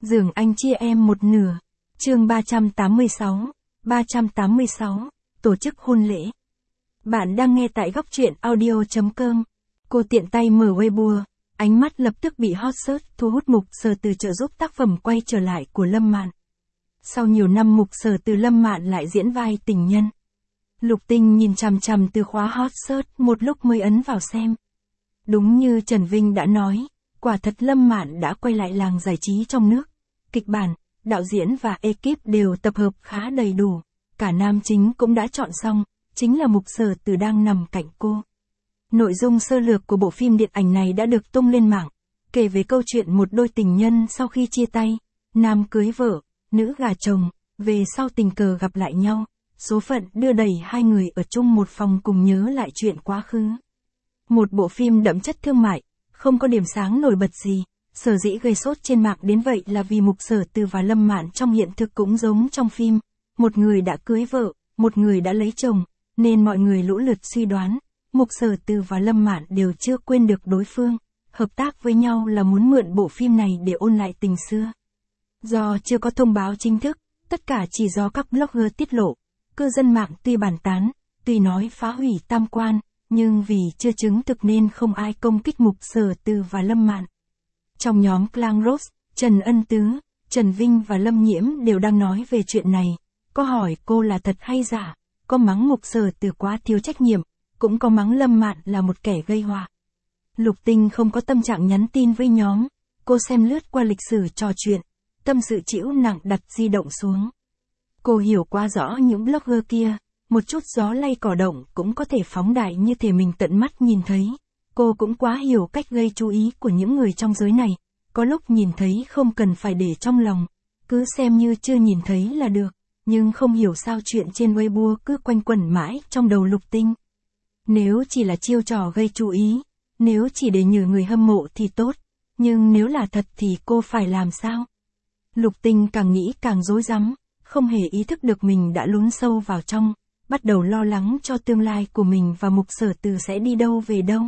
Giường anh chia em một nửa. Chương 386. Tổ chức hôn lễ. Bạn đang nghe tại góc truyện audio.com. Cô tiện tay mở Weibo, ánh mắt lập tức bị hot search thu hút Mục Sở Từ trợ giúp tác phẩm quay trở lại của Lâm Mạn. Sau nhiều năm Mục Sở Từ Lâm Mạn lại diễn vai tình nhân. Lục Tinh nhìn chằm chằm từ khóa hot search một lúc mới ấn vào xem. Đúng như Trần Vinh đã nói, quả thật Lâm Mạn đã quay lại làng giải trí trong nước. Kịch bản, đạo diễn và ekip đều tập hợp khá đầy đủ. Cả nam chính cũng đã chọn xong, chính là Mục Sở Từ đang nằm cạnh cô. Nội dung sơ lược của bộ phim điện ảnh này đã được tung lên mạng, kể về câu chuyện một đôi tình nhân sau khi chia tay, nam cưới vợ, nữ gả chồng, về sau tình cờ gặp lại nhau, số phận đưa đẩy hai người ở chung một phòng cùng nhớ lại chuyện quá khứ. Một bộ phim đậm chất thương mại, không có điểm sáng nổi bật gì, sở dĩ gây sốt trên mạng đến vậy là vì Mục Sở Từ và Lâm Mạn trong hiện thực cũng giống trong phim, một người đã cưới vợ, một người đã lấy chồng, nên mọi người lũ lượt suy đoán, Mục Sở Từ và Lâm Mạn đều chưa quên được đối phương, hợp tác với nhau là muốn mượn bộ phim này để ôn lại tình xưa. Do chưa có thông báo chính thức, tất cả chỉ do các blogger tiết lộ, cư dân mạng tuy bàn tán, tuy nói phá hủy tam quan, nhưng vì chưa chứng thực nên không ai công kích Mục Sở Từ và Lâm Mạn. Trong nhóm Clan Rose, Trần Ân Tứ, Trần Vinh và Lâm Nhiễm đều đang nói về chuyện này, có hỏi cô là thật hay giả, có mắng Mục Sở Từ quá thiếu trách nhiệm, cũng có mắng Lâm Mạn là một kẻ gây họa. Lục Tinh không có tâm trạng nhắn tin với nhóm, cô xem lướt qua lịch sử trò chuyện, tâm sự chịu nặng đặt di động xuống. Cô hiểu quá rõ những blogger kia, một chút gió lay cỏ động cũng có thể phóng đại như thể mình tận mắt nhìn thấy. Cô cũng quá hiểu cách gây chú ý của những người trong giới này, có lúc nhìn thấy không cần phải để trong lòng, cứ xem như chưa nhìn thấy là được, nhưng không hiểu sao chuyện trên Weibo cứ quanh quẩn mãi trong đầu Lục Tinh. Nếu chỉ là chiêu trò gây chú ý, nếu chỉ để nhử người hâm mộ thì tốt, nhưng nếu là thật thì cô phải làm sao? Lục Tinh càng nghĩ càng rối rắm, không hề ý thức được mình đã lún sâu vào trong, bắt đầu lo lắng cho tương lai của mình và Mục Sở Từ sẽ đi đâu về đâu.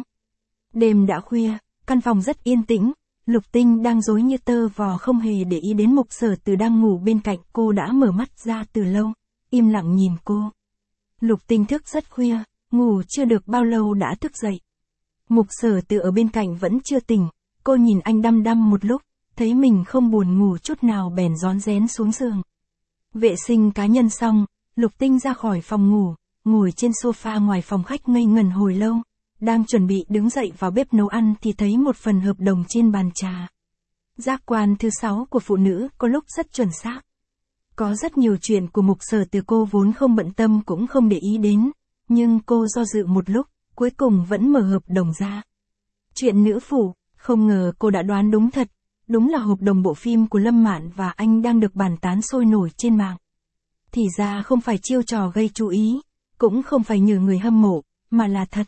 Đêm đã khuya, căn phòng rất yên tĩnh, Lục Tinh đang rối như tơ vò không hề để ý đến Mục Sở Từ đang ngủ bên cạnh cô đã mở mắt ra từ lâu, im lặng nhìn cô. Lục Tinh thức rất khuya, ngủ chưa được bao lâu đã thức dậy. Mục Sở Từ ở bên cạnh vẫn chưa tỉnh, cô nhìn anh đăm đăm một lúc, thấy mình không buồn ngủ chút nào bèn rón rén xuống giường. Vệ sinh cá nhân xong, Lục Tinh ra khỏi phòng ngủ, ngồi trên sofa ngoài phòng khách ngây ngẩn hồi lâu, đang chuẩn bị đứng dậy vào bếp nấu ăn thì thấy một phần hợp đồng trên bàn trà. Giác quan thứ 6 của phụ nữ có lúc rất chuẩn xác. Có rất nhiều chuyện của Mục Sở Từ cô vốn không bận tâm cũng không để ý đến, nhưng cô do dự một lúc, cuối cùng vẫn mở hợp đồng ra. Chuyện nữ phụ, không ngờ cô đã đoán đúng thật, đúng là hợp đồng bộ phim của Lâm Mạn và anh đang được bàn tán sôi nổi trên mạng. Thì ra không phải chiêu trò gây chú ý, cũng không phải nhử người hâm mộ, mà là thật.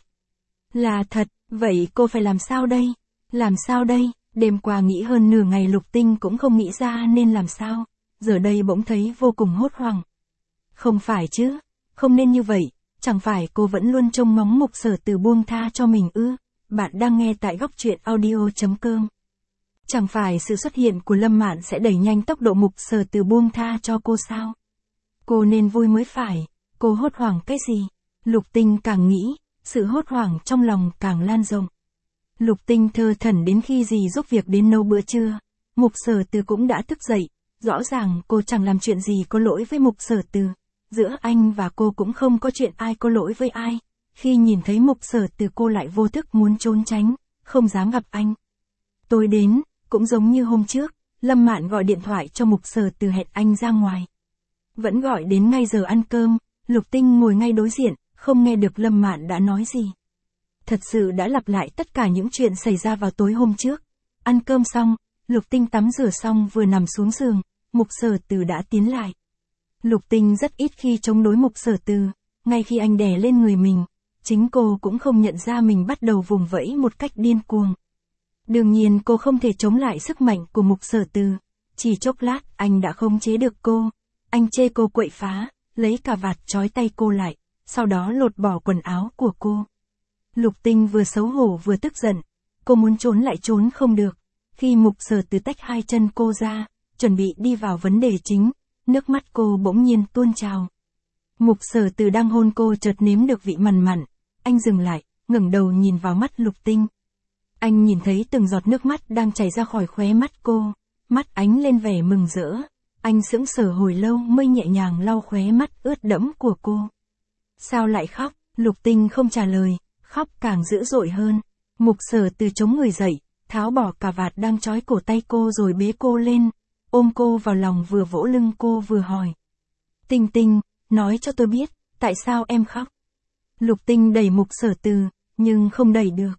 Là thật, vậy cô phải làm sao đây? Làm sao đây? Đêm qua nghĩ hơn nửa ngày Lục Tinh cũng không nghĩ ra nên làm sao, giờ đây bỗng thấy vô cùng hốt hoảng. Không phải chứ, không nên như vậy, chẳng phải cô vẫn luôn trông ngóng Mục Sở Từ buông tha cho mình ư? Bạn đang nghe tại góc truyện audio.com. Chẳng phải sự xuất hiện của Lâm Mạn sẽ đẩy nhanh tốc độ Mục Sở Từ buông tha cho cô sao? Cô nên vui mới phải, cô hốt hoảng cái gì? Lục Tinh càng nghĩ, sự hốt hoảng trong lòng càng lan rộng. Lục Tinh thơ thẩn đến khi dì giúp việc đến nấu bữa trưa, Mục Sở Từ cũng đã thức dậy, rõ ràng cô chẳng làm chuyện gì có lỗi với Mục Sở Từ, giữa anh và cô cũng không có chuyện ai có lỗi với ai, khi nhìn thấy Mục Sở Từ cô lại vô thức muốn trốn tránh, không dám gặp anh. Tối đến, cũng giống như hôm trước, Lâm Mạn gọi điện thoại cho Mục Sở Từ hẹn anh ra ngoài. Vẫn gọi đến ngay giờ ăn cơm, Lục Tinh ngồi ngay đối diện, không nghe được Lâm Mạn đã nói gì. Thật sự đã lặp lại tất cả những chuyện xảy ra vào tối hôm trước. Ăn cơm xong, Lục Tinh tắm rửa xong vừa nằm xuống giường, Mục Sở Từ đã tiến lại. Lục Tinh rất ít khi chống đối Mục Sở Từ, ngay khi anh đè lên người mình, chính cô cũng không nhận ra mình bắt đầu vùng vẫy một cách điên cuồng. Đương nhiên cô không thể chống lại sức mạnh của Mục Sở Từ, chỉ chốc lát anh đã không chế được cô, anh chê cô quậy phá, lấy cà vạt trói tay cô lại, sau đó lột bỏ quần áo của cô. Lục Tinh vừa xấu hổ vừa tức giận, cô muốn trốn lại trốn không được, khi Mục Sở Từ tách hai chân cô ra, chuẩn bị đi vào vấn đề chính, nước mắt cô bỗng nhiên tuôn trào. Mục Sở Từ đang hôn cô chợt nếm được vị mặn mặn, anh dừng lại, ngẩng đầu nhìn vào mắt Lục Tinh. Anh nhìn thấy từng giọt nước mắt đang chảy ra khỏi khóe mắt cô, mắt ánh lên vẻ mừng rỡ. Anh sững sờ hồi lâu mới nhẹ nhàng lau khóe mắt ướt đẫm của cô. Sao lại khóc? Lục Tinh không trả lời, khóc càng dữ dội hơn. Mục Sở Từ chống người dậy, tháo bỏ cà vạt đang trói cổ tay cô rồi bế cô lên, ôm cô vào lòng vừa vỗ lưng cô vừa hỏi. Tinh Tinh, nói cho tôi biết, tại sao em khóc? Lục Tinh đẩy Mục Sở Từ, nhưng không đẩy được.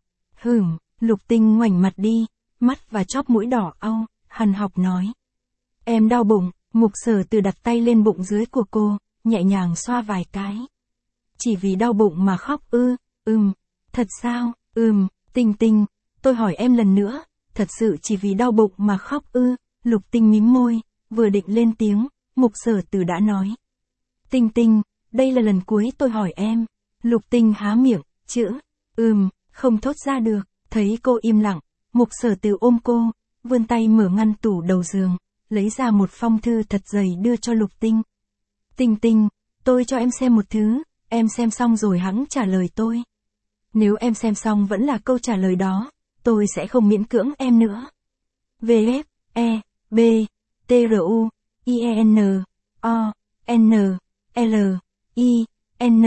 Lục Tinh ngoảnh mặt đi, mắt và chóp mũi đỏ au, hằn học nói. Em đau bụng. Mục Sở Từ đặt tay lên bụng dưới của cô, nhẹ nhàng xoa vài cái. Chỉ vì đau bụng mà khóc ư? Thật sao? Tinh Tinh, tôi hỏi em lần nữa, thật sự chỉ vì đau bụng mà khóc ư? Lục Tinh mím môi, vừa định lên tiếng, Mục Sở Từ đã nói. Tinh Tinh, đây là lần cuối tôi hỏi em. Lục Tinh há miệng, chữ, không thốt ra được. Thấy cô im lặng, Mục Sở Từ ôm cô, vươn tay mở ngăn tủ đầu giường, lấy ra một phong thư thật dày đưa cho Lục Tinh. Tinh Tinh, tôi cho em xem một thứ, em xem xong rồi hẵng trả lời tôi. Nếu em xem xong vẫn là câu trả lời đó, tôi sẽ không miễn cưỡng em nữa. VF, E, B, TRU, IEN, O, N, L, I, N,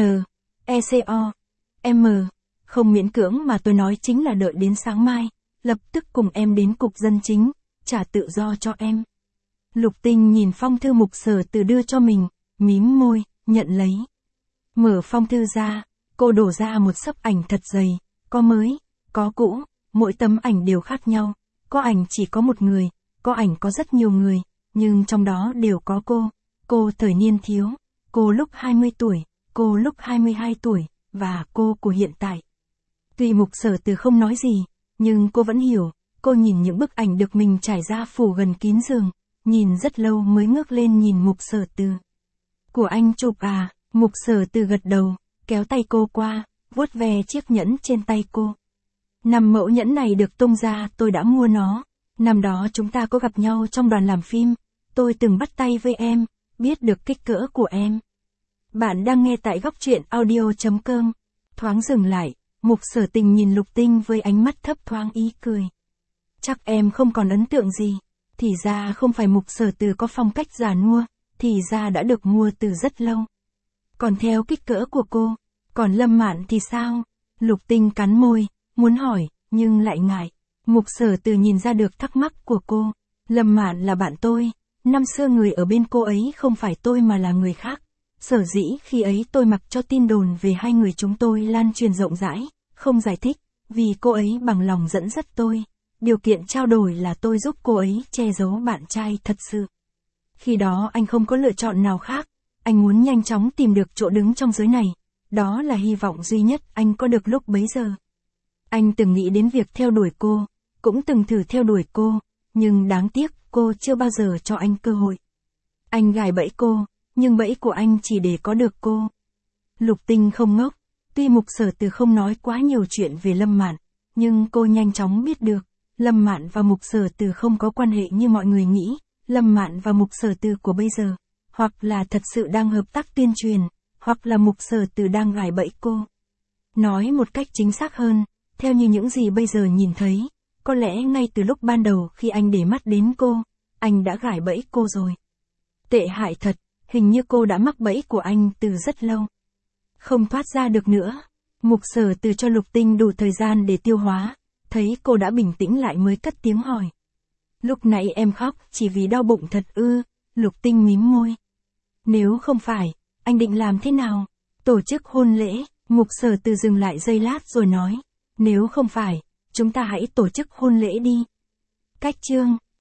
ECO, M. Không miễn cưỡng mà tôi nói chính là đợi đến sáng mai, lập tức cùng em đến cục dân chính, trả tự do cho em. Lục Tinh nhìn phong thư Mục Sở Từ đưa cho mình, mím môi, nhận lấy. Mở phong thư ra, cô đổ ra một xấp ảnh thật dày, có mới, có cũ, mỗi tấm ảnh đều khác nhau, có ảnh chỉ có một người, có ảnh có rất nhiều người, nhưng trong đó đều có cô thời niên thiếu, cô lúc 20 tuổi, cô lúc 22 tuổi, và cô của hiện tại. Tuy Mục Sở Từ không nói gì, nhưng cô vẫn hiểu, cô nhìn những bức ảnh được mình trải ra phủ gần kín giường, nhìn rất lâu mới ngước lên nhìn Mục Sở Từ. Của anh chụp à? Mục Sở Từ gật đầu, kéo tay cô qua, vuốt ve chiếc nhẫn trên tay cô. Năm mẫu nhẫn này được tung ra tôi đã mua nó, năm đó chúng ta có gặp nhau trong đoàn làm phim, tôi từng bắt tay với em, biết được kích cỡ của em. Bạn đang nghe tại góc truyện audio.com. Thoáng dừng lại, Mục Sở Tình nhìn Lục Tinh với ánh mắt thấp thoáng ý cười. Chắc em không còn ấn tượng gì. Thì ra không phải Mục Sở Từ có phong cách già nua, thì ra đã được mua từ rất lâu. Còn theo kích cỡ của cô, còn Lâm Mạn thì sao? Lục Tinh cắn môi, muốn hỏi, nhưng lại ngại. Mục Sở Từ nhìn ra được thắc mắc của cô. Lâm Mạn là bạn tôi, năm xưa người ở bên cô ấy không phải tôi mà là người khác. Sở dĩ khi ấy tôi mặc cho tin đồn về hai người chúng tôi lan truyền rộng rãi, không giải thích, vì cô ấy bằng lòng dẫn dắt tôi. Điều kiện trao đổi là tôi giúp cô ấy che giấu bạn trai thật sự. Khi đó anh không có lựa chọn nào khác, anh muốn nhanh chóng tìm được chỗ đứng trong giới này, đó là hy vọng duy nhất anh có được lúc bấy giờ. Anh từng nghĩ đến việc theo đuổi cô, cũng từng thử theo đuổi cô, nhưng đáng tiếc cô chưa bao giờ cho anh cơ hội. Anh gài bẫy cô, nhưng bẫy của anh chỉ để có được cô. Lục Tinh không ngốc, tuy Mục Sở Từ không nói quá nhiều chuyện về Lâm Mạn, nhưng cô nhanh chóng biết được, Lâm Mạn và Mục Sở Từ không có quan hệ như mọi người nghĩ. Lâm Mạn và Mục Sở Từ của bây giờ, hoặc là thật sự đang hợp tác tuyên truyền, hoặc là Mục Sở Từ đang gài bẫy cô. Nói một cách chính xác hơn, theo như những gì bây giờ nhìn thấy, có lẽ ngay từ lúc ban đầu khi anh để mắt đến cô, anh đã gài bẫy cô rồi. Tệ hại thật, hình như cô đã mắc bẫy của anh từ rất lâu. Không thoát ra được nữa. Mục Sở Từ cho Lục Tinh đủ thời gian để tiêu hóa, thấy cô đã bình tĩnh lại mới cất tiếng hỏi. Lúc nãy em khóc chỉ vì đau bụng thật ư? Lục Tinh mím môi. Nếu không phải, anh định làm thế nào? Tổ chức hôn lễ. Mục Sở Từ dừng lại giây lát rồi nói. Nếu không phải, chúng ta hãy tổ chức hôn lễ đi. Cách chương.